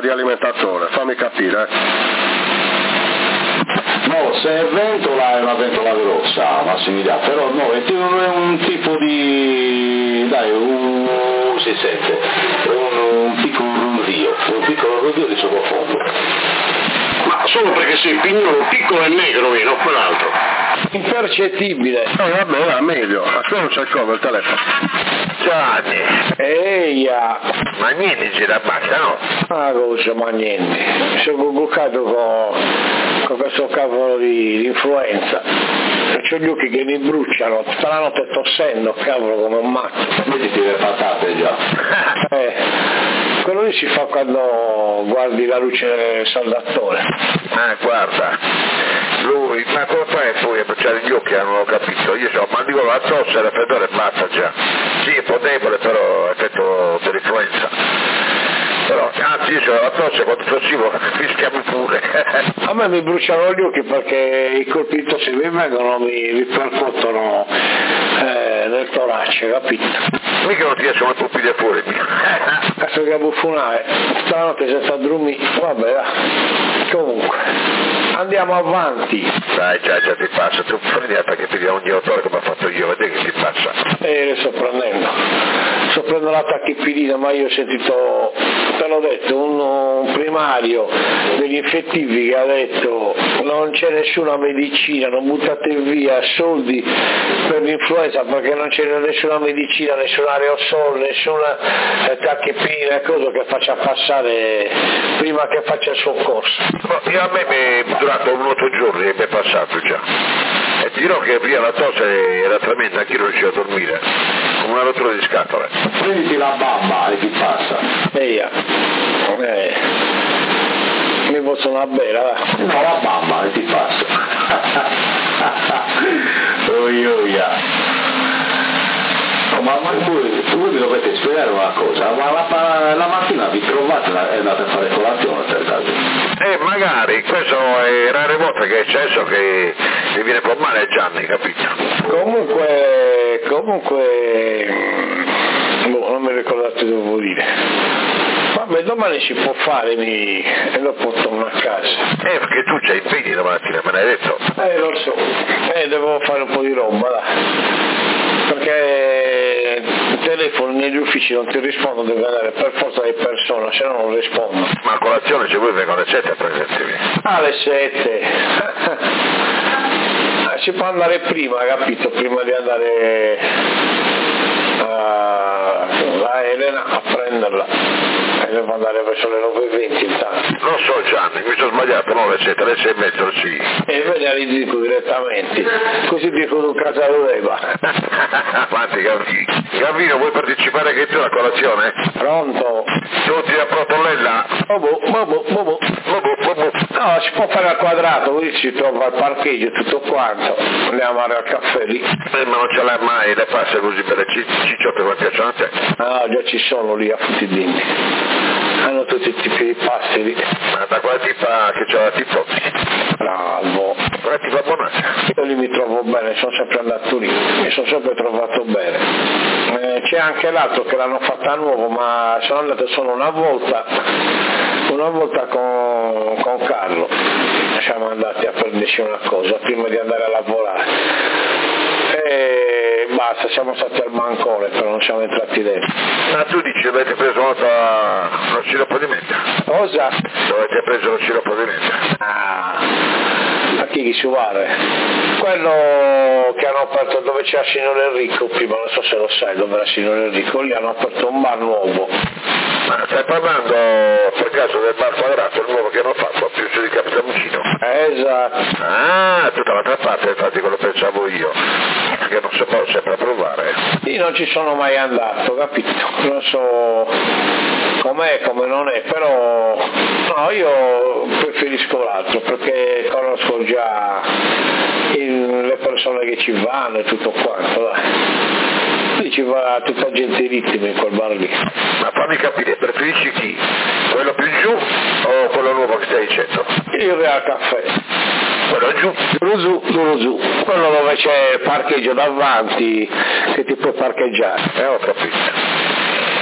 di alimentatore, fammi capire. No, se è ventola è una ventola grossa, Massimiliano, però no, è un tipo di... dai, si sente, è un piccolo rondio di sottofondo. Ma solo perché sei pignolo, piccolo e negro, non quell'altro. Impercettibile. Vabbè, va meglio, a te non c'è il covo il telefono. Gianni, Eia! ma niente gira basta, no? Ah, cosa, ma niente. Mi sono bucato con questo cavolo di influenza. C'ho gli occhi che mi bruciano, tutta la notte tossendo, cavolo, come un matto. Vedi che le patate già. Quello lì si fa quando guardi la luce del saldatore. Guarda, lui, ma come fai poi a bruciare gli occhi? Non l'ho capito, io so, ma dico la tosse, il raffreddore e basta già. Sì, è un po' debole, però effetto dell'influenza. Però, anzi, io ho la tosse, quando tossivo fischiamo pure. A me mi bruciano gli occhi perché i colpi di tosse mi vengono, mi percuotono nel torace, capito? Mica non ti escono le pupille fuori. Cazzo che buffonare, stanotte senza dormire, vabbè, dai. Comunque, andiamo avanti. Dai, già ti passa, tu prendi perché ti dia ogni autore come ho fatto io, vedi che ti passa. Le sto prendendo la tachipirina, ma io ho sentito, te l'ho detto, un primario degli infettivi che ha detto non c'è nessuna medicina, non buttate via soldi per l'influenza perché non c'è nessuna medicina, nessun aerosol, nessuna tachipirina, cosa che faccia passare prima che faccia il suo corso. Io a me mi è durato 8 giorni e mi è passato già. E ti dirò che prima la tosse era tremenda, anche io non riuscivo a dormire, come una rottura di scatole. Prenditi la bamba e ti passa. Mi posso una bella, dai. No, la bamba e ti passa. No, ma voi mi dovete spiegare una cosa, ma la mattina vi trovate e andate a fare colazione per caso? Magari, questo è rare volte che è successo che mi viene un po' male a Gianni, capito? Comunque, non mi ricordate che devo dire. Vabbè, domani si può fare e lo portano a casa. Perché tu c'hai impegni domattina, me l'hai detto? Lo so, devo fare un po' di roba, dai. Perché il telefono negli uffici non ti rispondo, devi andare per forza di persona, se no non rispondo. Ma a colazione se vuoi vengono alle 7 a prenderti. Alle 7. Si può andare prima, capito? Prima di andare a Elena a prenderla. Devo andare verso le 9:20 intanto. Non so Gianni, mi sono sbagliato, no, alle 7, alle 6:30 sì. E ve ne dico direttamente, così dico un casaleva. Quanti Gavino, vuoi partecipare anche tu alla colazione? Pronto? Tutti a Protolella? Bobo. No, si può fare al quadrato, così si trova al parcheggio tutto quanto. Andiamo al caffè lì. Ma non ce l'hai mai le passe così per le cicciotte come piacciono a te? No, già ci sono lì a Futtidini. Hanno tutti i tipi di pasti lì. Ma da quale tipa che c'è la tipo? Bravo. Quale tipa buona? Io lì mi trovo bene, sono sempre andato lì, mi sono sempre trovato bene. C'è anche l'altro che l'hanno fatta a nuovo, ma sono andato solo una volta con Carlo. Siamo andati a prenderci una cosa prima di andare a lavorare. E basta, siamo stati al bancone, però non siamo entrati dentro. Ma tu dici avete preso lo sciroppo di menta? Cosa? Avete preso lo sciroppo di menta? A chi si vuole? Quello che hanno aperto dove c'era Signor Enrico prima, non so se lo sai dove era Signor Enrico, lì hanno aperto un bar nuovo. Ma stai parlando per caso del bar quadrato, il nuovo che hanno fatto più su di Capitamucino? Esatto. Ah, tutta l'altra parte, infatti quello pensavo io, che non si può sempre provare. Io non ci sono mai andato, capito? Non so com'è, come non è, però no, io preferisco l'altro perché conosco già le persone che ci vanno e tutto quanto, dai. Lì ci va tutta gente rittima in quel bar lì. Ma fammi capire, preferisci chi? Quello più giù o quello nuovo che stai dicendo? Il Real Caffè. Quello giù? Loro giù. Quello dove c'è parcheggio davanti che ti puoi parcheggiare. Ho capito.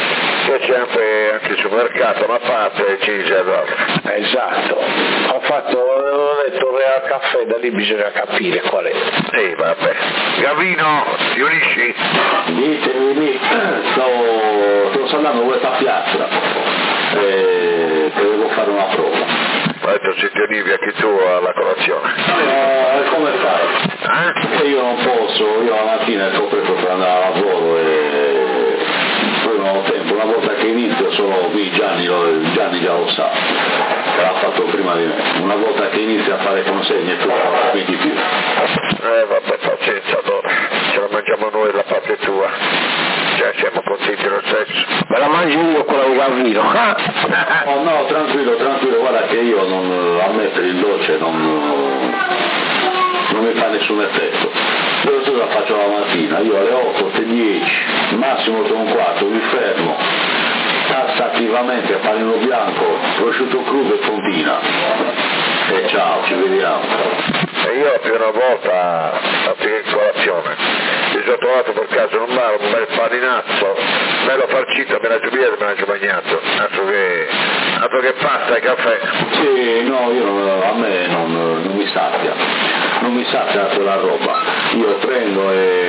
Poi c'è anche il supermercato, una parte e ci dice Esatto, ho detto il Real Caffè, da lì bisogna capire qual è. Vabbè. Gavino, ti unisci? Ditemi, sto salendo questa piazza e devo fare una prova. Ho detto se ti univi anche tu alla colazione. Come fai? Io non posso, io la mattina è troppo presto per andare a lavoro e poi non ho tempo, una volta che inizio sono qui, Gianni già lo sa, che l'ha fatto prima di me, una volta che inizia a fare consegne tu non capi di più. Vabbè, pazienza allora, ce la mangiamo noi la parte tua, cioè siamo contenti lo stesso. Me la mangio io quella di Gavino. No, tranquillo, guarda che io a me per il dolce non mi fa nessun effetto. Io la faccio la mattina, io alle 8, alle 10, massimo 8:15 mi fermo, tassa attivamente panino bianco, prosciutto crudo e fontina. E ciao, ci vediamo. E io più una volta a colazione mi sono trovato per caso un bel paninazzo, bello farcito, me la giubiere, me la bagnato, altro che pasta e caffè. Sì, no, a me non mi sazia quella roba, io prendo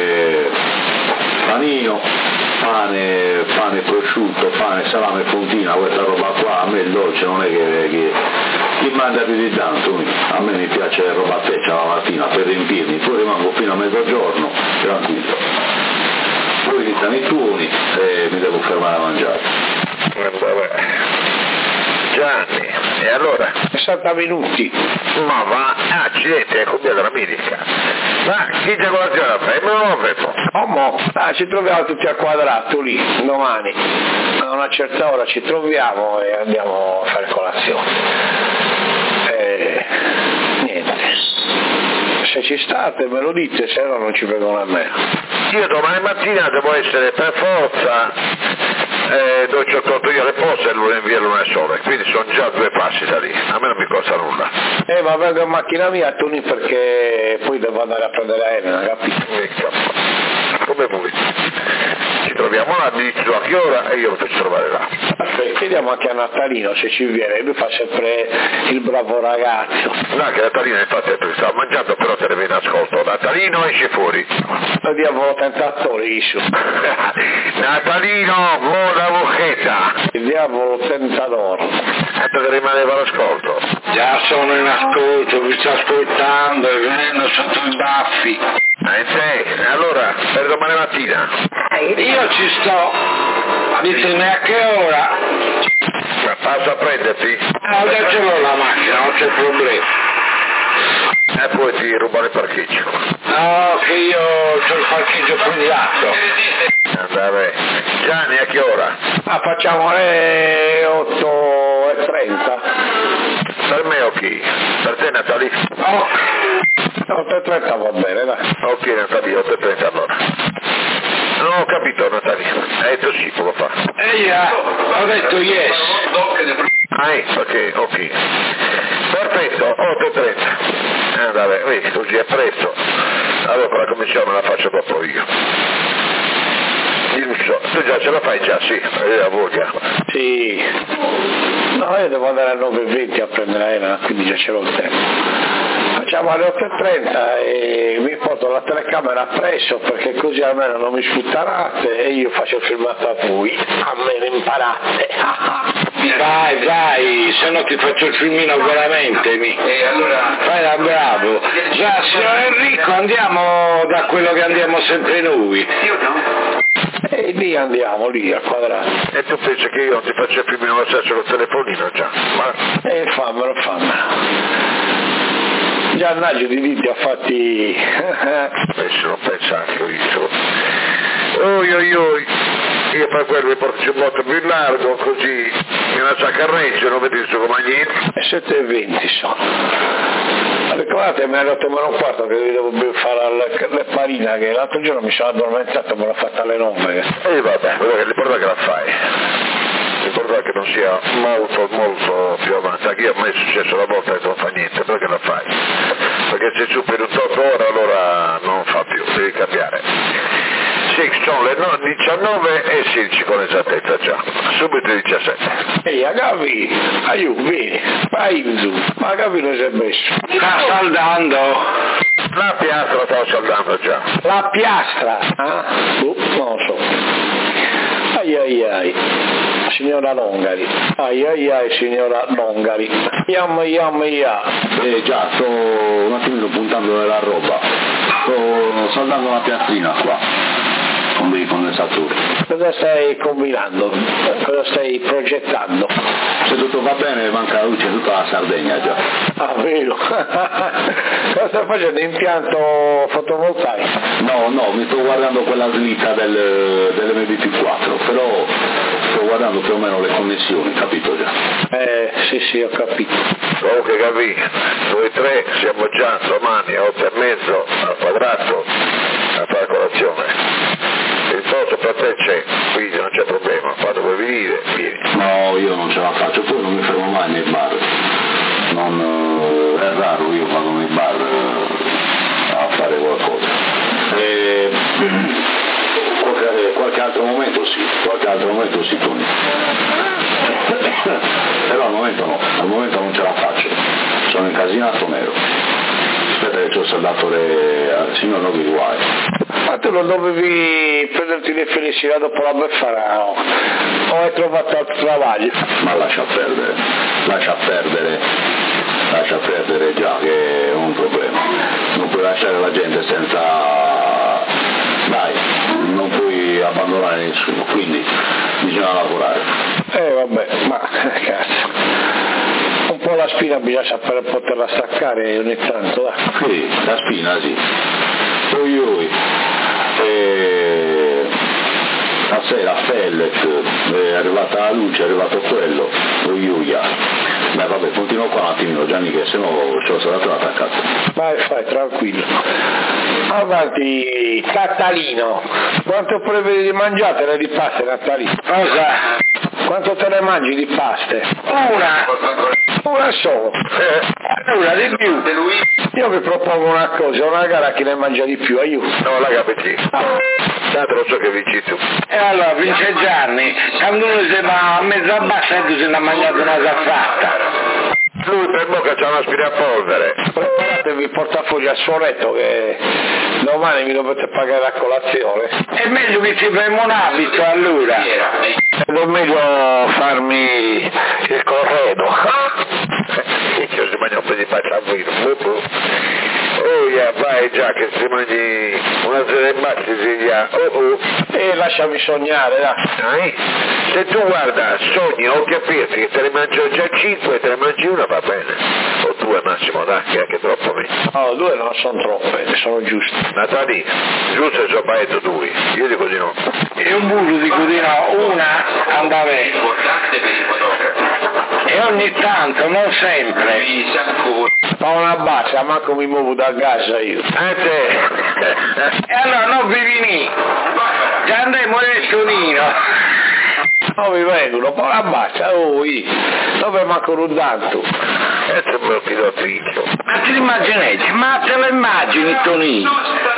panino, pane prosciutto, pane, salame, fontina, questa roba qua, a me il dolce non è che mi manda più di tanto, a me mi piace la roba feccia la mattina per riempirmi, poi rimango fino a mezzogiorno, tranquillo. Poi iniziano i turni e mi devo fermare a mangiare. Gianni, e allora? 60 minuti. Ma va, accidenti, è com'è la domenica. Ma chi c'è colazione la fai? Me lo vedo. Ci troviamo tutti al quadrato lì, domani. A una certa ora ci troviamo e andiamo a fare colazione. Niente. Se ci state me lo dite, se no non ci vengono a me. Io domani mattina devo essere per forza dove ci ho tolto io le poste e lunedì e lunedì sole, quindi sono già 2 passi da lì, a me non mi costa nulla. Ma vengo in macchina mia a Tuni perché poi devo andare a prendere Elena, capito? Come vuoi. Ci troviamo là, mi dici a che ora e io lo faccio trovare là. Chiediamo anche a Natalino se ci viene, lui fa sempre il bravo ragazzo. No, che Natalino infatti stava mangiando, però te ne viene ascolto. Natalino esce fuori. Lo diavolo tentatore, Isu. Natalino, vola buchetta. Il diavolo tentatore. Te rimaneva l'ascolto. Già sono in ascolto, vi sto ascoltando e venendo sotto i baffi. Allora, per domani mattina? Io ci sto, ditemi a che ora. Passo a prenderti? No, già ce l'ho la macchina, non c'è problema. E poi ti rubano il parcheggio. No, che io ho il parcheggio privato. Vabbè. Gianni, a che ora? Facciamo le 8:30. Per me o chi? Per te Natali? 8:30 va bene, dai. Ok Natali, 8:30 allora. Non ho capito Natali, hai detto sì, come fa? Ho detto yes. Ok. Perfetto, 8:30. Vabbè, vedi, così è presto. Allora la commissione la faccio dopo io. Tu già ce la fai già, sì, la voglia. Sì. No, io devo andare alle 9:20 a prendere Elena, quindi già ce l'ho il tempo. Facciamo alle 8:30 e mi porto la telecamera appresso perché così almeno non mi sputtarate e io faccio il filmato a voi, almeno imparate. Vai, se no ti faccio il filmino veramente. Allora fai da bravo. Già, signor Enrico, andiamo da quello che andiamo sempre noi. Io no. E lì andiamo, lì al quadrato. E tu pensi che io non ti faccio il filmino lo stesso col telefonino già? Ma... fammelo. Già Naggio di Vitti ha fatti... Adesso non pensa anche io. Io per quello mi porto un botto più largo, così mi lascio a carreggio, non vedi su come niente. 7:20 sono. Ricordate, mi ha detto meno un quarto che devo fare le farina, che l'altro giorno mi sono addormentato e me l'ho fatta alle 9. Vabbè, l'importante è che la fai. L'importante è che non sia molto più avanti. Anche io a me è successo una volta che non fa niente, perché la fai? Perché se superi un tot ora allora non fa più, devi cambiare. Sì, sono le 11 19 e 16 con esattezza già, subito il 17. Ehi, Agavi, aiuto, vieni, vai in giù, ma Agavi non si è messo. Sta saldando. La piastra stavo saldando già. La piastra? Ah? Non lo so. Ai, signora Longari. Ai, signora Longari. Yam. Già, sto un attimino puntando della roba. Sto saldando una piastrina qua. Con dei condensatori. Cosa stai combinando? Cosa stai progettando? Se tutto va bene manca la luce tutta la Sardegna già. Ah, vero? Cosa stai facendo? Impianto fotovoltaico? No, mi sto guardando quella slitta dell'MBP4, però sto guardando più o meno le connessioni, capito già? Sì, ho capito. Comunque capì, noi tre siamo già domani a 8:30 al quadrato a fare colazione. Il posto per te c'è, quindi non c'è problema, quando vuoi venire, vieni. No, io non ce la faccio, poi non mi fermo mai nei bar. È raro io vado nei bar a fare qualcosa. Qualche altro momento sì, Tony. Però al momento non ce la faccio, sono incasinato nero. Aspetta che c'ho il saldatore al signor Novi Guai. Ma tu non dovevi prenderti le felicità dopo la befana, o hai trovato altro travaglio? Ma lascia perdere già che è un problema. Non puoi lasciare la gente senza... Dai, non puoi abbandonare nessuno, quindi bisogna lavorare. Vabbè, ma cazzo. Un po' la spina bisogna sapere poterla staccare ogni tanto, dai. Sì, la spina sì. Stasera a pellet, è arrivata la luce, è arrivato quello, Beh vabbè, continuo qua un attimino Gianni che se no ce l'ho saldato attaccato. Vai, tranquillo. Avanti, Natalino. Quanto prevedi di mangiare di paste, Natalino? Cosa? Quanto te ne mangi di paste? Una solo. Una di più. Io vi propongo una cosa, una gara chi ne mangia di più, aiuto. No, la capisci. Tanto lo so che vinci tu. E allora vince Gianni, quando uno si va a mezza bassa e tu se ne ha mangiato una saffatta. Lui per bocca c'ha una aspirapolvere. Preparatevi il portafoglio al suo letto che domani mi dovete pagare la colazione. È meglio che ci premo un abito allora. Ed è meglio farmi il corredo. Io si mangia un po' di faccia a vino. Vai già che se mangi una sera in bassa si dia. E lasciami sognare, dai. Se tu guarda, sogni, occhi aperti, che te ne mangio già 5, te ne mangi una va bene. O 2 massimo, dai, che è anche troppo meno. No, 2 non sono troppe, sono giuste. Natali, giusto il suo paetto 2, io dico di no. E un burro dico di no, una andava bene. E ogni tanto, non sempre. Ma una bassa, manco mi muovo da casa io. E allora non vi venì. Già andremo nel Tonino. Non mi vengono, poi una bassa, dove manco un tanto. E tu me lo chiedo a Picchio. Ma ti immagini? Ma te lo immagini, Tonino?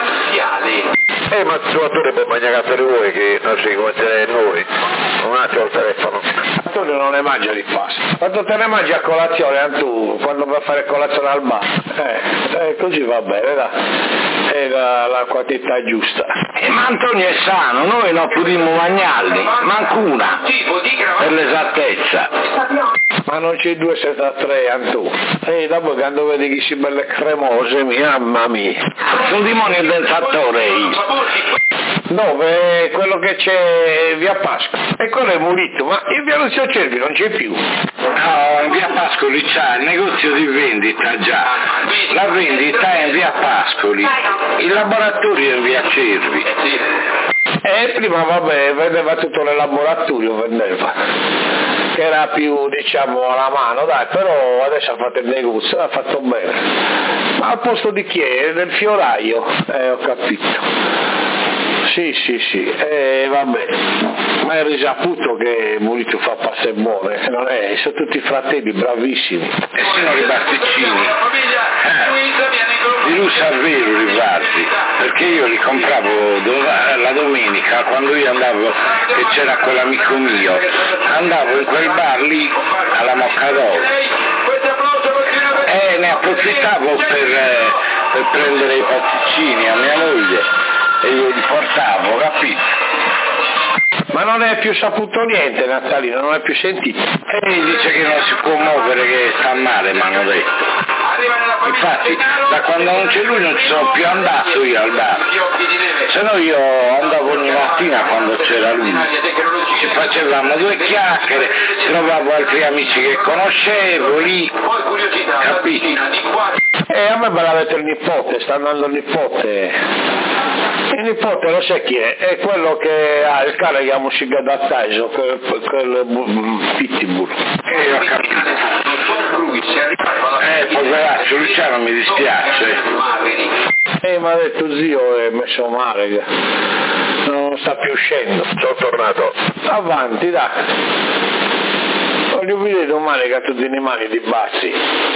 Ma il suo attore può mangiare per voi che non si conosce noi. Un attimo il telefono. Tu non ne mangi di pasta. Quanto te ne mangi a colazione tu quando vai a fare colazione al bar? Così va bene, dai. È la quantità giusta. Ma Antonio è sano, noi non potremmo mangiarli, manco una, per l'esattezza. Ma non c'è 2 senza 3, Antonio. Dopo quando vedi che si belle cremose, mamma mia. Sono demonio del densatore io. Dove? Quello che c'è via Pasqua. E quello è Mulito, ma in via Lucio Cervi non c'è più. No, in via Pascoli c'è il negozio di vendita già. La vendita è in via Pascoli, il laboratorio è in via Cervi. Prima vabbè, vendeva tutto nel laboratorio, che era più diciamo alla mano, dai, però adesso ha fatto il negozio, ha fatto bene. Ma al posto di chi è? Del fioraio, ho capito. Sì, vabbè, ma è risaputo che Mulito fa passe buone, non è? Sono tutti fratelli bravissimi. E sono i basticcini. di Lusa Vero Rivardi, perché io li compravo la domenica quando io andavo, che c'era quell'amico mio, andavo in quel bar lì alla Moccadoro e ne approfittavo per prendere i pasticcini a mia moglie e glieli portavo, capito? Ma non è più saputo niente Natalino, non è più sentito. E dice che non si può muovere, che sta male, mi hanno detto. Infatti da quando non c'è lui non ci sono più andato io al bar, se no io andavo ogni mattina quando c'era lui, ci facevamo due chiacchiere, trovavo altri amici che conoscevo lì, capiti? E a me me l'avete il nipote, sta andando il nipote. Il nipote lo sai chi è? È quello che ha il cane che ha musica da Tyson, quel Pitbull. Ho capito. Poveraccio, Luciano mi dispiace. Mi ha detto zio è messo male, non sta più uscendo. Sono tornato. Avanti, dai. Voglio vedere domani che tutti i mani di bazzi,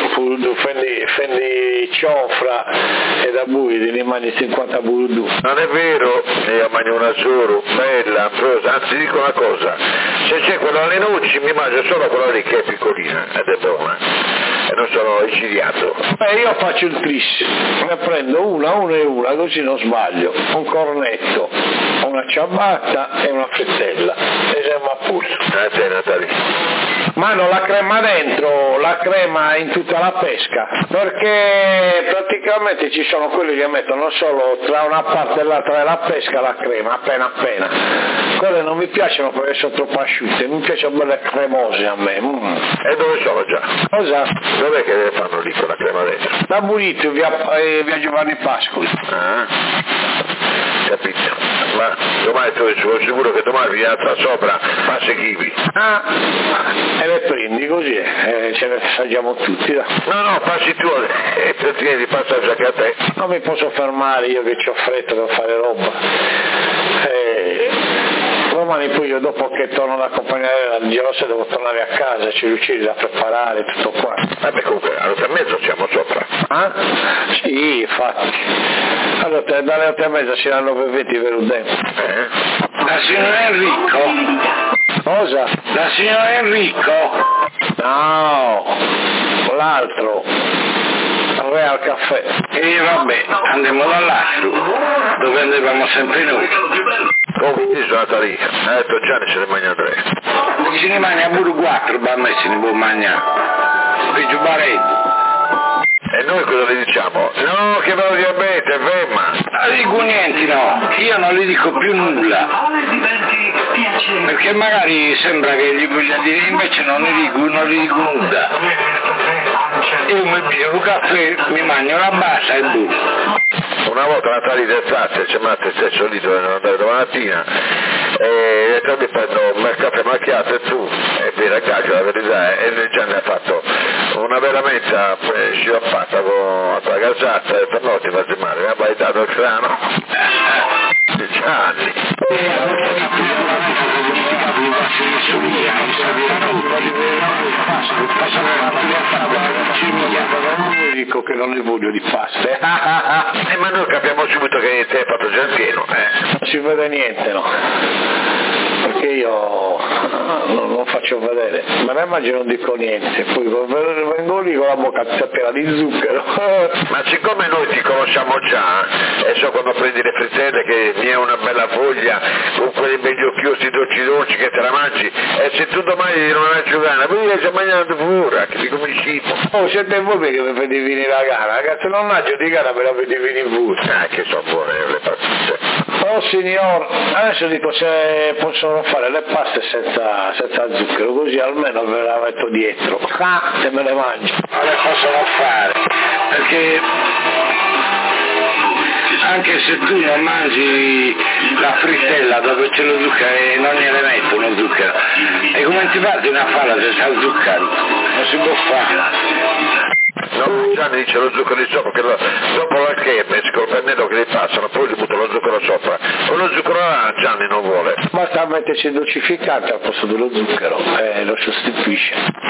fendi ciofra e da bui di rimani 50 burudu. Non è vero, io mangio una zoro, bella, amorosa, anzi dico una cosa, se c'è quella alle noci mi mangio solo quella lì che è piccolina ed è buona e non sono esiliato. Io faccio il tris, ne prendo una e una così non sbaglio, un cornetto, una ciabatta e una fettella e siamo a posto. A te Natalia. Ma non la crema dentro, la crema in tutta la pesca, perché praticamente ci sono quelli che mettono solo tra una parte e l'altra della pesca la crema, appena. Quelle non mi piacciono perché sono troppo asciutte, mi piacciono belle cremose a me. E dove sono già? Cosa? Dov'è che fanno lì con la crema dentro? Da Burito, via Giovanni Pascoli. Ah, capito. Ma domani tu sono sicuro che domani vi alza sopra passi kiwi. E le prendi così, ce ne assaggiamo tutti. Da. No, passi tu e te tieni, passa anche a te. Non mi posso fermare io che ho fretta per fare roba. Domani poi io dopo che torno ad accompagnare la Girossa devo tornare a casa, c'è l'uccello da preparare, tutto qua. Vabbè comunque alle 8:30 siamo sopra. Ah? Sì, infatti. Allora dalle 8:30 si danno per 20 per un tempo. La signora Enrico? Cosa? La signora Enrico? No, l'altro. Re al caffè. E vabbè, andiamo dall'altro, dove andavamo sempre noi. Comunque sono andata lì, ha detto Gianni se ne mangia 3. Se ne mangia pure 4, ma a me se ne può mangiare. Peggio baretto. E noi cosa le diciamo? No, che va diabete, femma. Non dico niente, no, io non gli dico più nulla. Perché magari sembra che gli voglia dire, invece non gli dico nulla. Io mi bevo un caffè, mi mangio una bassa e boh. Una volta Natalia d'estate ci mette stesso lì dove non andare domattina e mi prendo un caffè macchiato e tu e bene a calcio la verità e già ne ha fatto una veramente sciappata con la gazzata e per notte va male, mi ha baitato il crano 10 anni. Dico che non ne voglio di pasta. Ma noi capiamo subito che te hai fatto già il pieno. Non si vede niente, no? Perché io non faccio vedere, ma ne mangio non dico niente, poi vengo lì con la bocca piena di zucchero. Ma siccome noi ti conosciamo già, e so quando prendi le frittelle che mi è una bella foglia, con quei begli occhiosi dolci che te la mangi, e se tu domani non hai giocata, poi io stai mangiando fuori, che ti come cibo. Oh, siete voi che mi fate venire la gara, ragazzi, non mangio di gara, me la fate venire fuori. Che sono buone le paste. Oh signor, adesso dico se possono fare le paste senza zucchero, così almeno ve la metto dietro, e me le mangio. Non le possono fare, perché anche se tu non mangi la frittella dove c'è lo zucchero e non gliene mettono zucchero, e come ti fai una falla senza zucchero? Non si può fare. No, Gianni dice lo zucchero di sopra, che dopo la kermesse col pennello che li passano, poi gli butto lo zucchero sopra. Con lo zucchero Gianni non vuole. Basta metterci il dolcificante al posto dello zucchero e lo sostituisce.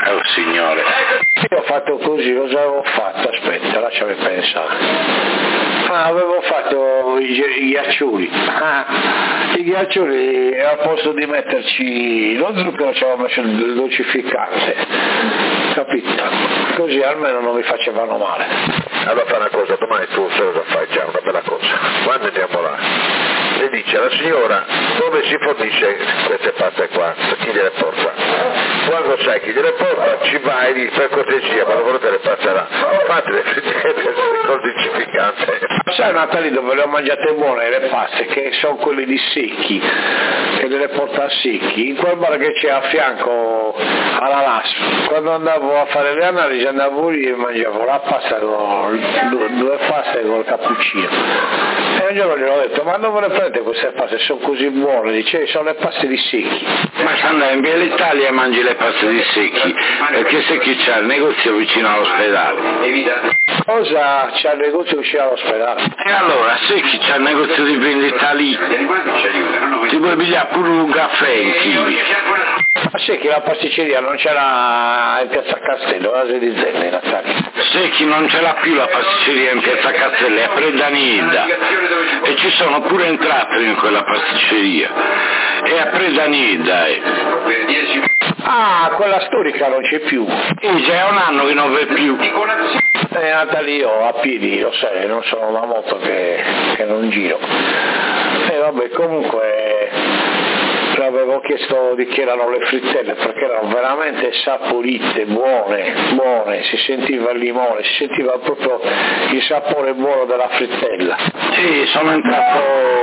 Oh signore. Io ho fatto così, cosa avevo fatto? Aspetta, lasciami pensare. Avevo fatto i ghiaccioli. I ghiaccioli al posto di metterci lo zucchero ci avevo messo il dolcificante, capito? Così almeno non mi facevano male. Allora fai una cosa, domani tu sai cosa fai, già una bella cosa. Quando andiamo là, le dice alla signora dove si fornisce queste paste qua, chi gliele porta. Quando sai chi gliele porta ci vai e dici per cortesia, quando volete le passerà, fate le frittelle col dolcificante. Sai Natali dove le ho mangiate buone le paste, che sono quelle di Secchi, che delle porta a Secchi, in quel bar che c'è a fianco alla LAS. Quando andavo a fare le analisi andavo lì e mangiavo la pasta con due paste col cappuccino. E un giorno gli ho detto, ma dove le prendete queste paste? Sono così buone? Dice, sono le paste di Secchi. Ma se andai in Via l'Italia e mangi le paste di Secchi, perché Secchi c'ha il negozio vicino all'ospedale. Cosa c'ha il negozio vicino all'ospedale? E allora Secchi c'ha il negozio di vendita lì, ti puoi pigliare pure un caffè in chili. Ma Secchi la pasticceria non c'era in piazza Castello, la sede di Zelle, Natale. Secchi non ce l'ha più la pasticceria in piazza Castello, è a Predanida e ci sono pure entrato in quella pasticceria, è a Predanida. Ah, quella storica non c'è più. C'è un anno che non v'è più. È nata lì io a piedi, lo sai, non sono da molto che non giro. E vabbè, comunque avevo chiesto di che erano le frittelle, perché erano veramente saporite, buone, si sentiva il limone, si sentiva proprio il sapore buono della frittella. Sì, sono entrato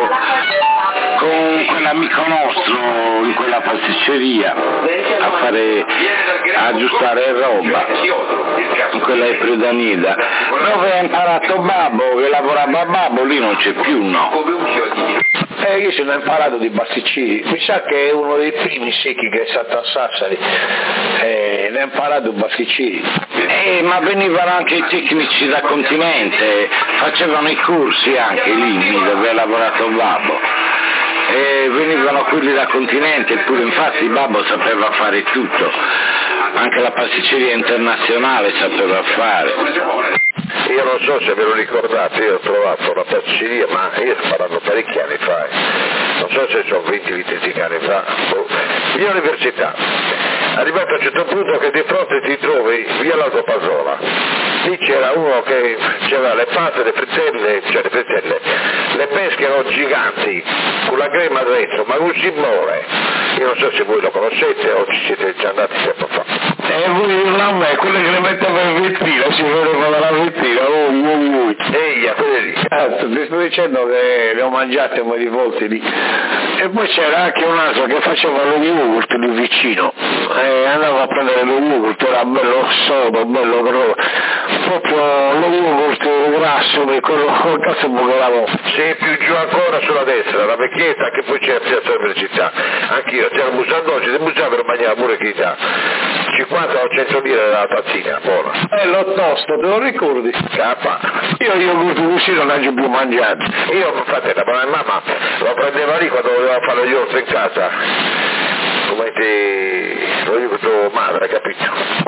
con quell'amico nostro in quella pasticceria a aggiustare roba, in quella è Predanida, dove ha imparato Babbo, che lavorava Babbo, lì non c'è più, no? Io se ne ho imparato di pasticcini, mi sa che è uno dei primi Secchi che è stato a Sassari, ne ho imparato pasticcini. Ma venivano anche i tecnici da continente, facevano i corsi anche lì dove ha lavorato Babbo. E venivano quelli da continente, eppure infatti Babbo sapeva fare tutto, anche la pasticceria internazionale sapeva fare. Io non so se ve lo ricordate, io ho trovato una pasticceria, ma io sto parlando parecchi anni fa, non so se sono 20-25 anni fa, via Università, arrivato a un certo punto che di fronte ti trovi via Largo Pasola, lì c'era uno che c'era le paste, le frittelle, le pesche erano giganti, con la crema dentro, ma un simbole, io non so se voi lo conoscete o ci siete già andati tempo fa. Voi là me, quelle che le mettono in vettina, si vedono dalla vettina, Eia, quelle lì. Ti sto dicendo che le ho mangiate un po' di volte lì. E poi c'era anche un altro che faceva lo yogurt lì vicino, andavo a prendere lo yogurt, era bello sodo, bello proprio lo yogurt grasso, quello col cazzo bucheravo. Sì, più giù ancora sulla destra, la vecchietta che poi c'è a Piazza Università, anch'io, c'era un musandoggi, del museo per mangiare pure chi dà. 50 o 100 lire la tazzina, buona. L'ho tosto, te lo ricordi? Capa. Io yogurt così non ho più mangiato. Io, infatti, la mamma lo prendeva lì quando voleva fare lo yogurt in casa. Come lo yogurt madre, capito?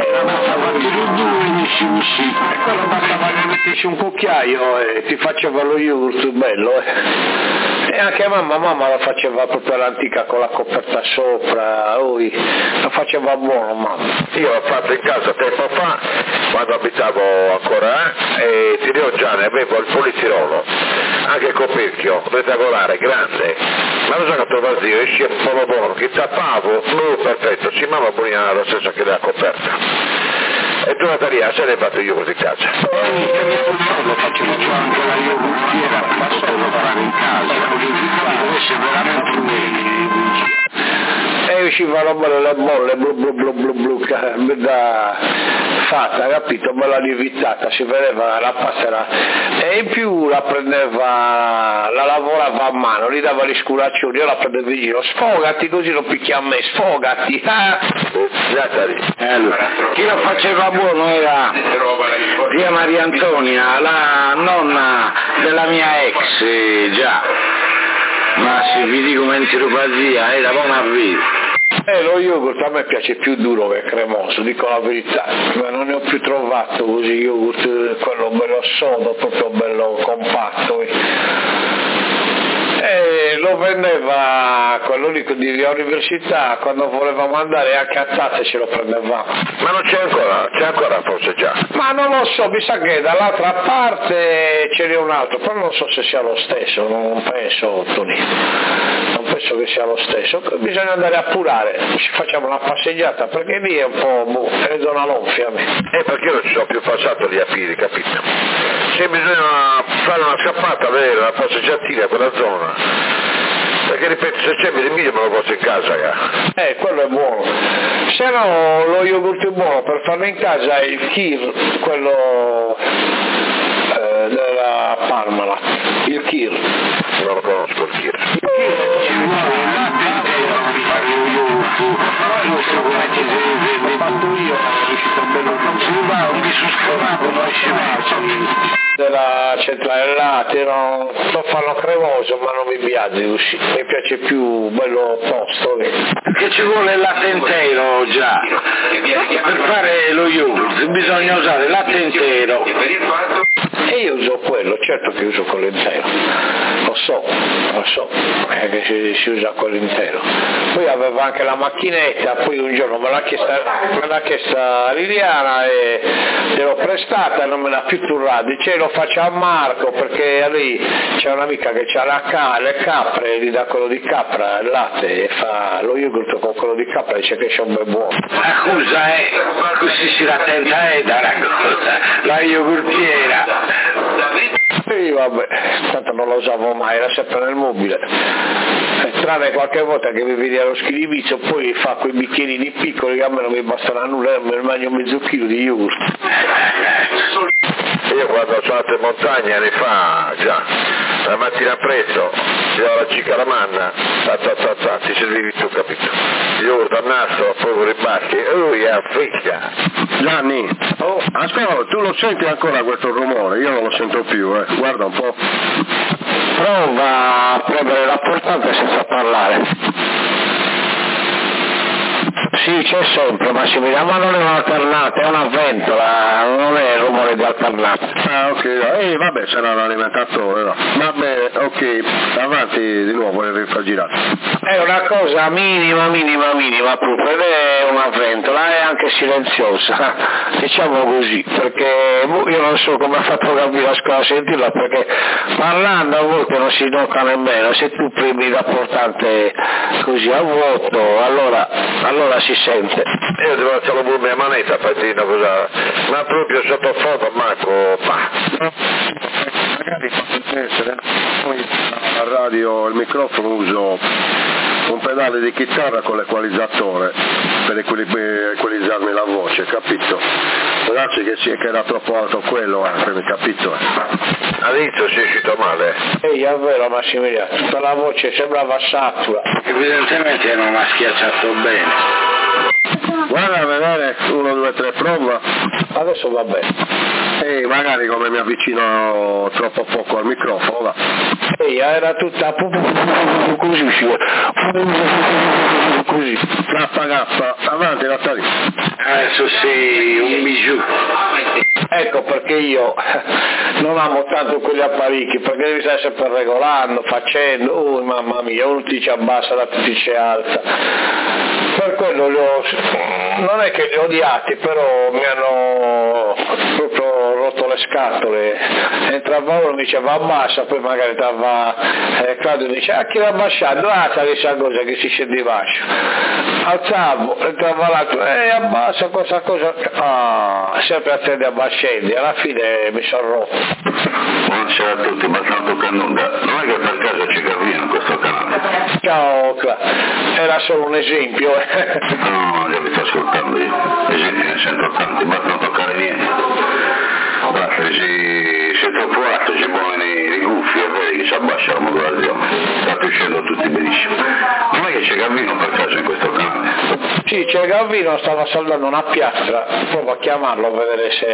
E quello bastava che metterci un cucchiaio e ti faceva lo yogurt bello, E anche mamma lo faceva proprio all'antica con la coperta sopra, lo faceva buono mamma. Io l'ho fatto in casa tempo fa, quando abitavo ancora, e ti dico già, ne avevo il polizirolo, anche il coperchio, rettangolare, grande, ma lo so che trovo vazio, esce un po' buono, che tappavo, perfetto, si mamma buona lo stesso che la coperta. E tu Natalia, se l'hai fatto io così in casa? Lo facevo già anche la yogurtiera, basta lavorare in casa, adesso è veramente un E uscivano belle le bolle, blu, da fatta, capito? Bella lievitata, si vedeva la passera e in più la lavorava a mano, gli dava gli sculaccioni, io la prendevo in giro, sfogati così lo picchia a me, sfogati. Allora, chi lo faceva buono era zia Maria Antonia, la nonna della mia ex, già, ma se vi dico mentiropazia, era buona a vita. Lo yogurt a me piace più duro che cremoso, dico la verità, ma non ne ho più trovato così yogurt, quello bello sodo, proprio bello compatto. Lo vendeva quello lì di università, quando volevamo andare anche a tazze ce lo prendevamo. Ma non c'è ancora forse già? Ma non lo so, mi sa che dall'altra parte ce n'è un altro, però non so se sia lo stesso, non penso, Tonino, non penso che sia lo stesso, bisogna andare a appurare, ci facciamo una passeggiata, perché lì è un po', è zona lonfia a me. Perché io non ci sono più passato lì a piedi, capito? Se bisogna fare una scappata, avere una passeggiatina a quella zona. Perché ripeto, se c'è mi me lo posso in casa, quello è buono. Se no lo yogurt è buono per farlo in casa è il Kir, quello della Parmalat, il Kir. Non lo conosco il Kir. Della centrale latte, lo fanno cremoso ma non mi piace, mi piace più bello tosto. Che ci vuole il latte intero già, per fare lo yogurt bisogna usare latte intero. E io uso quello, certo che uso quello intero, lo so, che si usa quello intero. Poi avevo anche la macchinetta, poi un giorno me l'ha chiesta Liliana e gliel'ho prestata e non me l'ha più turrata, dice lo faccio a Marco perché lì c'è un'amica che ha le capre, gli dà quello di capra, il latte e fa lo yogurt con quello di capra, dice che c'è un bel buono. Scusa, così si rattenta da una cosa, la yogurtiera. Sì, vabbè, tanto non lo usavo mai, era sempre nel mobile. Tranne qualche volta che mi veniva lo schiribizzo, poi fa quei bicchierini piccoli che a me non mi bastano a nulla, mi mangio mezzo chilo di yogurt. Io quando sono andato in montagna anni fa, già, la mattina presto, ti davo la cicca alla manna, ti servivi tu, capito? Yogurt al nastro, poi con i bacchi, fricca! Gianni, ascolta, tu lo senti ancora questo rumore? Io non lo sento più, guarda un po'. Prova a premere la portante senza parlare. Sì, c'è sempre Massimiliano, ma non è un'alternata, è una ventola, non è il rumore di alternata. Ah, ok, vabbè, sarà un alimentatore, no. Vabbè, ok, avanti di nuovo nel rifrigerato. È una cosa minima proprio, ed è una ventola, è anche silenziosa, diciamo così, perché io non so come ha fatto capire a scuola a sentirla, perché parlando a volte non si nota nemmeno, se tu premi la portante così a vuoto, allora si sente. Io devo lasciare pure mia manetta per dire una cosa, ma proprio sottofondo Marco, magari potrebbe essere, poi a radio il microfono uso un pedale di chitarra con l'equalizzatore per equalizzarmi la voce, capito? Può darsi che era troppo alto quello, capito? All'inizio si è uscito male. Ehi, è vero Massimiliano, tutta la voce sembrava satura. Evidentemente non ha schiacciato bene. Guarda a vedere, 1, 2, 3, prova. Adesso va bene. Magari come mi avvicino troppo poco al microfono, va. Era tutta così, così. Gappa, avanti Natali. Adesso sei un bijou. Ecco perché io non amo tanto quegli apparecchi, perché devi stare sempre regolando, facendo, mamma mia, uno ti dice abbassa, l'altro ti dice alza. Per quello non è che li ho odiati, però mi hanno proprio rotto le scatole. Entrava uno mi diceva abbassa, poi magari stava Claudio dice chi l'ha abbassato? Questa cosa che si scende bascio. Alzavo, entrava l'altro, abbassa questa cosa, sempre a te di abbascendi, alla fine mi sono rotto. Buonasera a tutti, ma stanno toccando un gatto. Non è che per caso ci capiamo in questo canale? Ciao era solo un esempio. No, io vi sto ascoltando io. Esempi ne sento tanti, basta non toccare niente. Basta, se è troppo alto ci pongono i gufi e vedi che si abbassa la modulazione. Sta uscendo tutti benissimo. Non è che ci cammino per caso in questo canale? Sì, c'è Gavino, stava saldando una piastra, provo a chiamarlo per vedere se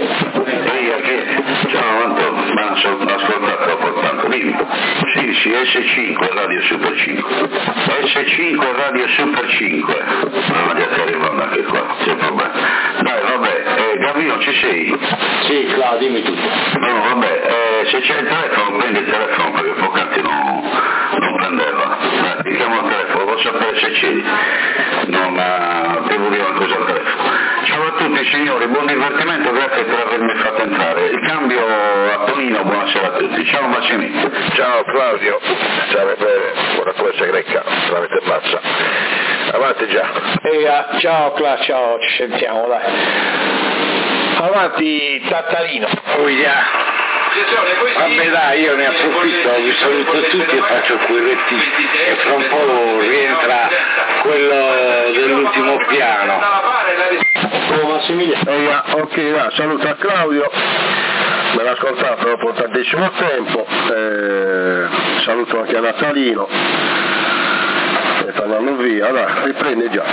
Ciao Antonio, ma sono ascoltato dopo tanto, dimmi. Sì, S5 Radio Super 5. S5 Radio Super 5. Ma già stai arrivando anche qua, c'è problema. Dai, vabbè, Gavino ci sei? Sì, Claudio, dimmi tutto. No, vabbè, se c'è il telefono, prendi il telefono perché poc'anzi non prendeva. Ti chiamo al telefono, voglio sapere se c'eri. Non devo dire una cosa al telefono. Ciao a tutti signori, buon divertimento, grazie per avermi fatto entrare. Il cambio a Tonino, buonasera a tutti. Ciao Massimino. Ciao Claudio, ciao bene, buona corsa greca, tramite bassa. Avanti già. Ciao Claudio, ciao, ci sentiamo, dai. Avanti Tattarino. Vabbè dai, io ne approfitto, vi saluto tutti e faccio quei retti e fra un po' rientra quello dell'ultimo piano. Massimiliano. Ok, dai, saluto a Claudio, me l'ha ascoltato dopo tantissimo tempo, saluto anche a Natalino, e tornando via, dai, riprende già.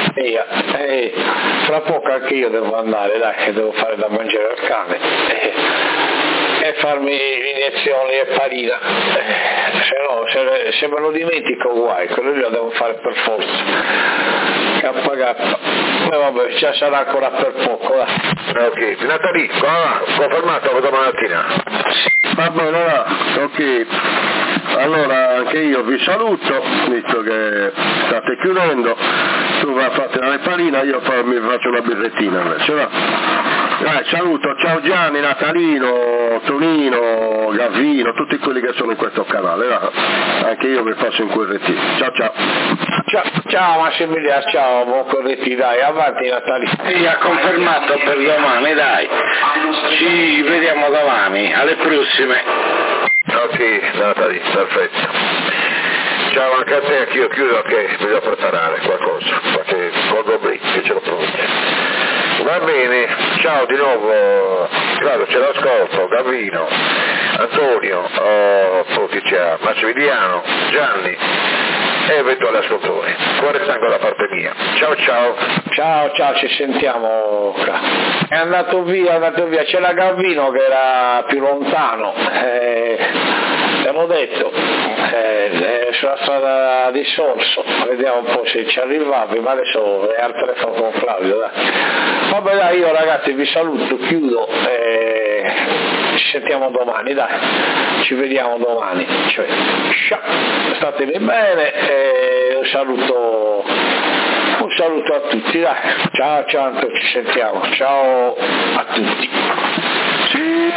Fra poco anche io devo andare, dai, che devo fare da mangiare al cane e farmi l'iniezione e farina, se no se me lo dimentico guai, quello lì lo devo fare per forza, KK, e vabbè, ci sarà ancora per poco, dai. Ok, Natalino, confermato per domattina. Va bene, va, ok. Allora anche io vi saluto, visto che state chiudendo, tu vai a fare la farina, io mi faccio una birrettina invece, va. Dai, saluto, ciao Gianni, Natalino, Tonino, Gavino, tutti quelli che sono in questo canale, va. Anche io vi faccio un correttivo. Ciao Massimiliano, ciao, buon correttivo, dai, avanti Natalino. Sì, ha confermato per domani, dai. Ci vediamo domani, alle prossime. Ok, Natalino, perfetto. Ciao anche a te, anch'io chiudo che bisogna preparare qualcosa, qualche goblin che ce lo produce. Va bene, ciao di nuovo, Claudio ce l'ascolto, Gavino, Antonio, poi chi c'è, Massimiliano, Gianni e eventuali ascoltatori. Cuore e sangue da parte mia. Ciao. Ci sentiamo. È andato via, c'è la Gavino che era più lontano, te l'ho detto, sulla strada di Sorso, vediamo un po' se ci arrivavi, ma adesso è al telefono con Claudio, dai. Vabbè dai, io ragazzi vi saluto, chiudo, ci sentiamo domani, dai, ci vediamo domani, cioè, statemi bene, un saluto a tutti, dai, ciao Anto, ci sentiamo, ciao a tutti. Sì,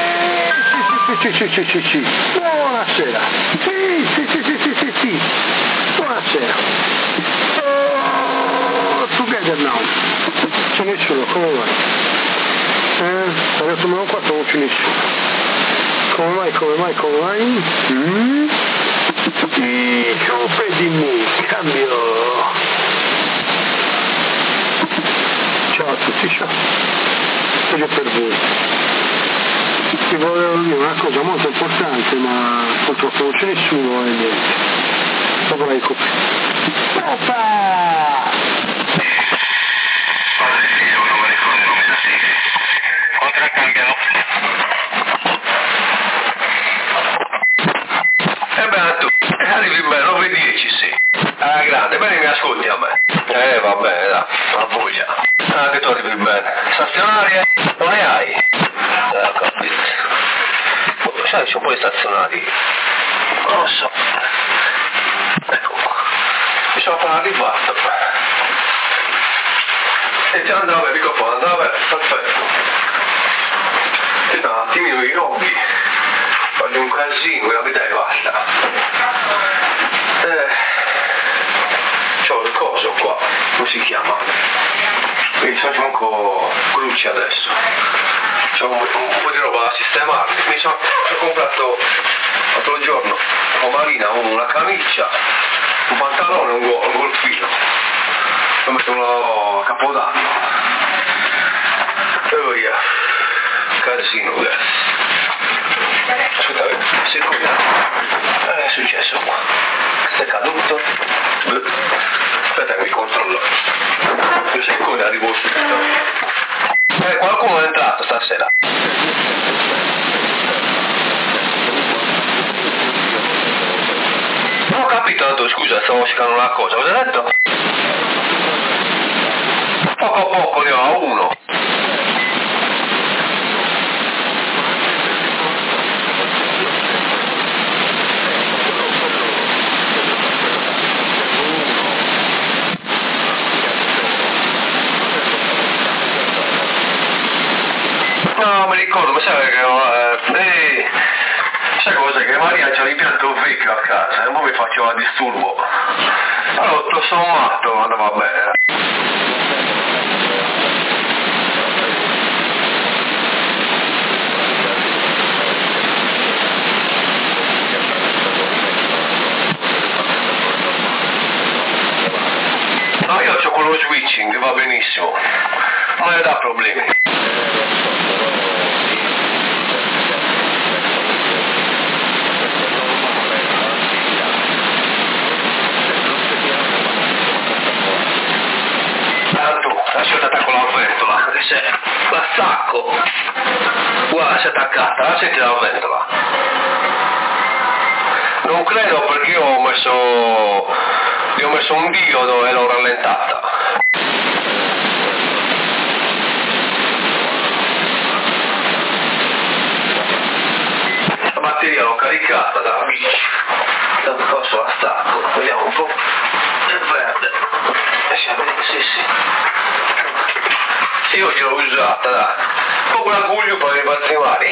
buonasera, sì, buonasera. Together now. C'è nessuno, come vai? Adesso me lo qua non c'è nessuno. Come mai? Di me, cambio. Ciao a tutti, ciao. Voglio per voi. Ti volevo dire una cosa molto importante, ma purtroppo non c'è nessuno e niente. Dopo l'hai copiato. Oppa! Contraccambiamo. Tu arrivi bene, 9:10 sì. Grande, bene mi ascolti a me. Va bene, dai, a voi già. Che tu arrivi bene. Stazionarie? Non ne hai? Ho capito. Sai, c'ho poi stazionari. Non lo so. Ecco qua. Bisogna fare un riparto. E già andava, dico poi, andava, perfetto. E un attimino i robbi. Fanno un casino, la vita e basta. C'ho il coso qua, come si chiama? Quindi faccio manco cruci adesso. C'ho un po' di roba da sistemarmi. Mi sono comprato l'altro giorno con Marina una camicia, un pantalone e un golfino. Lo mettono a Capodanno. E via. Casino adesso. Aspetta, secondo, è successo qua? Questo è caduto? Aspetta che mi controllo. 2 secondi, arrivo subito. Qualcuno è entrato stasera. Non ho capito tanto, scusa, stavo cercando una cosa. Cosa hai detto? Poco a poco ne ho 1. No, mi ricordo, ma sai che sai cosa? Che Maria c'ha l'impianto vecchio a casa e ora mi faceva disturbo. Allora tutto sommato andava bene. No, io ho quello switching, va benissimo, non mi dà problemi. Lascio attacco la ventola, se la stacco, guarda si è attaccata, senti la ventola. Non credo perché io ho messo un diodo e l'ho rallentata. La batteria l'ho caricata dalla bici, adesso la stacco, vediamo un po', è verde, sì. Sì, io gliel'ho usata, dai. Un po' l'orgoglio per i patrimoni.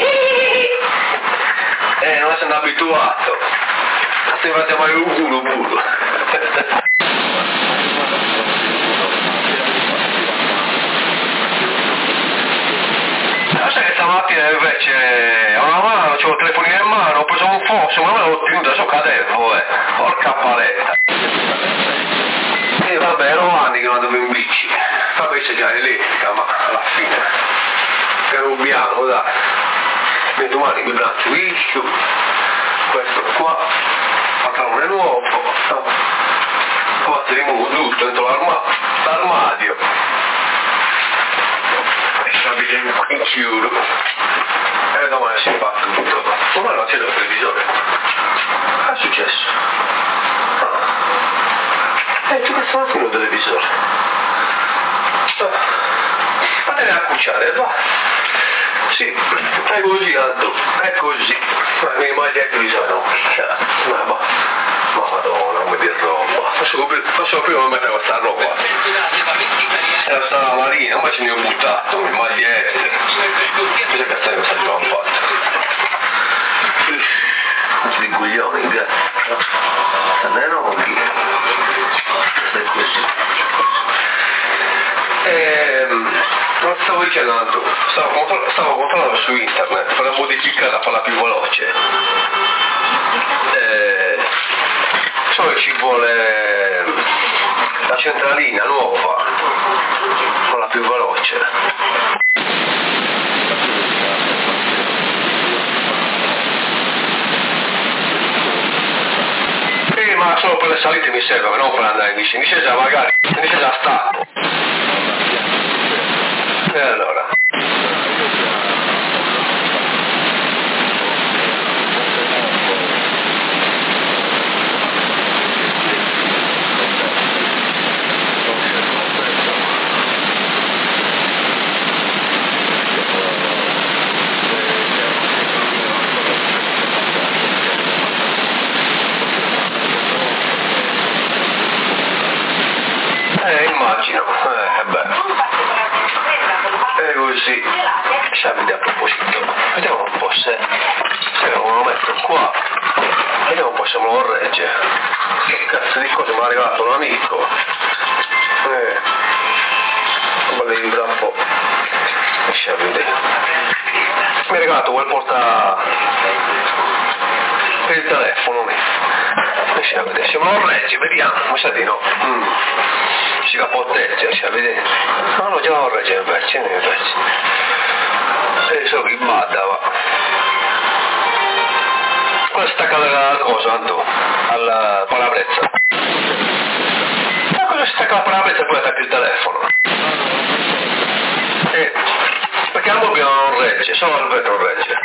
Non sono abituato. Si fa chiamare un culo puro. Sai che stamattina invece ho una mano, c'ho il telefonino in mano, ho preso un fosso, ma non l'ho tenuto, adesso cadevo, porca paletta. E vabbè, ero anni che non andavo in bici. Vabbè, c'è già elettrica, ma alla fine ero bianco, dai. E domani mi braccio liscio, questo qua, pantalone nuovo, poi rimuovo tutto dentro l'armadio e ci in chiudo e domani si fa tutto. Domani non c'è il televisore. Che è successo? Tu che stamattina il televisore? Vattene a cucciare, va. Sì, è così, Aldo, è così. Mi immagino che bisogna non cucciare. Ma madonna, non mi dire roba. Faccio prima non mettere questa roba. Era stata marina, ma ce ne ho buttato, mi magliette. Cosa cazzo ne abbiamo fatto? Questi coglioni, gatto. Almeno con chi? È così. Non stavo dicendo, stavo controllando su internet per la modificata, farla più veloce. Solo ci vuole la centralina nuova, farla più veloce. Ma solo per le salite mi serve, non per andare in discesa magari, in discesa stacco. E allora? Immagino, è così. Vediamo a proposito, vediamo un po' se lo metto qua, vediamo un po' se me lo regge. Che cazzo di cosa mi è arrivato un amico, come libra un po', lasciamo vedere. Mi ha regalato quel porta per il telefono, lasciamo vedere, se me lo regge, vediamo, mi sa di no. Si capotteggia, lasciamo vedere. No, già lo regge invece. Solo che bada, va. Questa cala cosa, Anto, alla palabrezza. Ma cosa sta Ecco la parabolica e poi attacchi il telefono. Perché il mobile non regge, solo il vetro regge.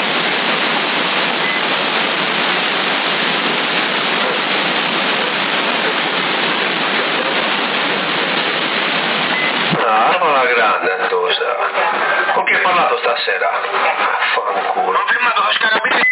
La grande Antosa. Con chi hai parlato stasera? Fanculo. Ho firmato lo scarabino.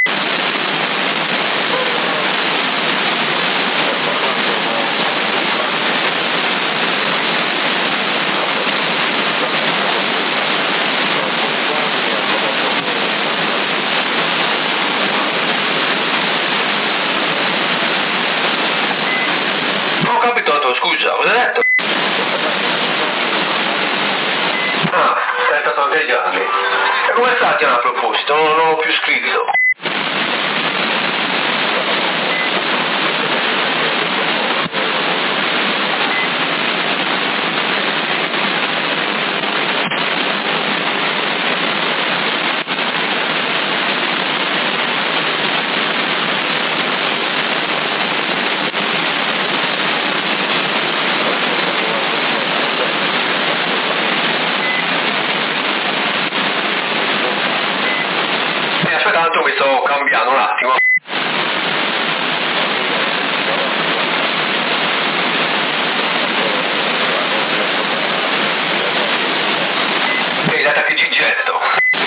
Non ho capito, Anto, scusa, cosa hai detto? È stato anche gli anni. E come sta Gianni a proposito? Non l'ho più scritto. Tanto mi sto cambiando un attimo. Ehi, data che gigetto.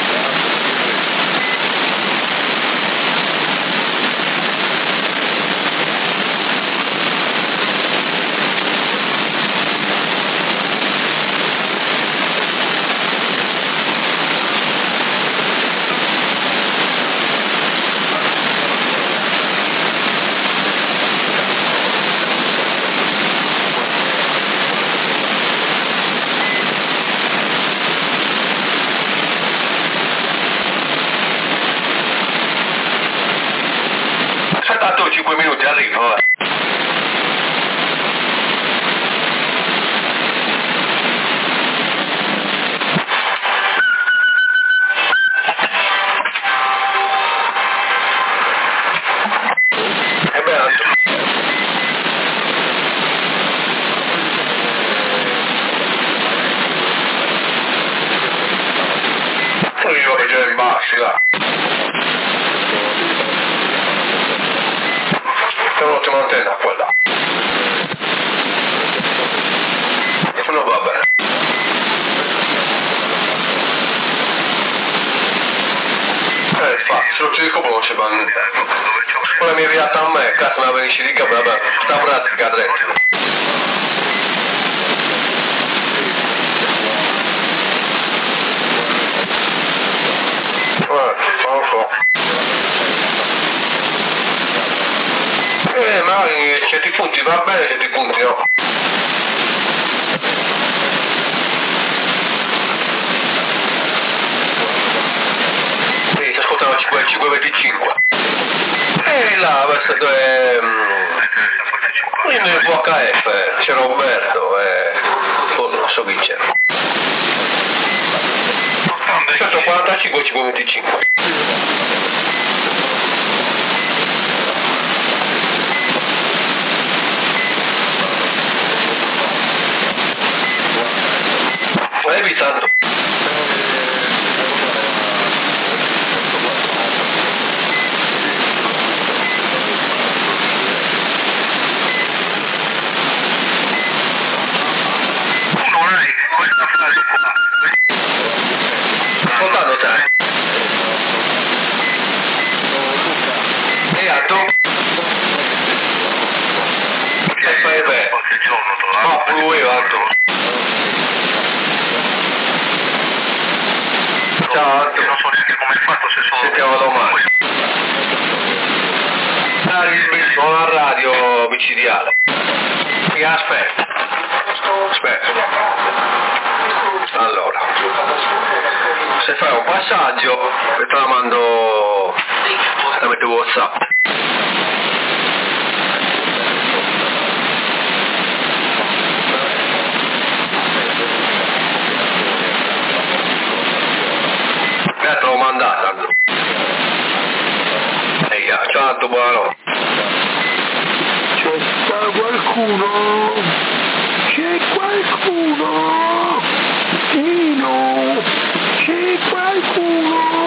Aspetta 5 minuti, arrivo. E beh, io che già in bassi, là. È un'ottima antenna quella. No, va bene. Infatti, se non ci dico non ci va niente. Poi mi è arrivata a me, cazzo me la venisci di capo, vabbè, sta pratica dritto. Non lo so. Magari certi punti va bene, certi punti no. Sì, si ascoltano 525. E là, questo è... in VHF, c'è Roberto e... non so chi c'è. 145 525. L'hai visto? Ascoltando te. E Anto? Che fai bene? Ma lui Anto. Ciao Anto. Non so neanche come hai fatto se sono... Sentiamo domani. Sono a radio micidiale. Mi aspetta. Allora, se fai un passaggio te la mando tramite WhatsApp. Te l'ho mandata. Ciao, buonanotte. C'è sta qualcuno? qualcuno? Nino, c'è qualcuno?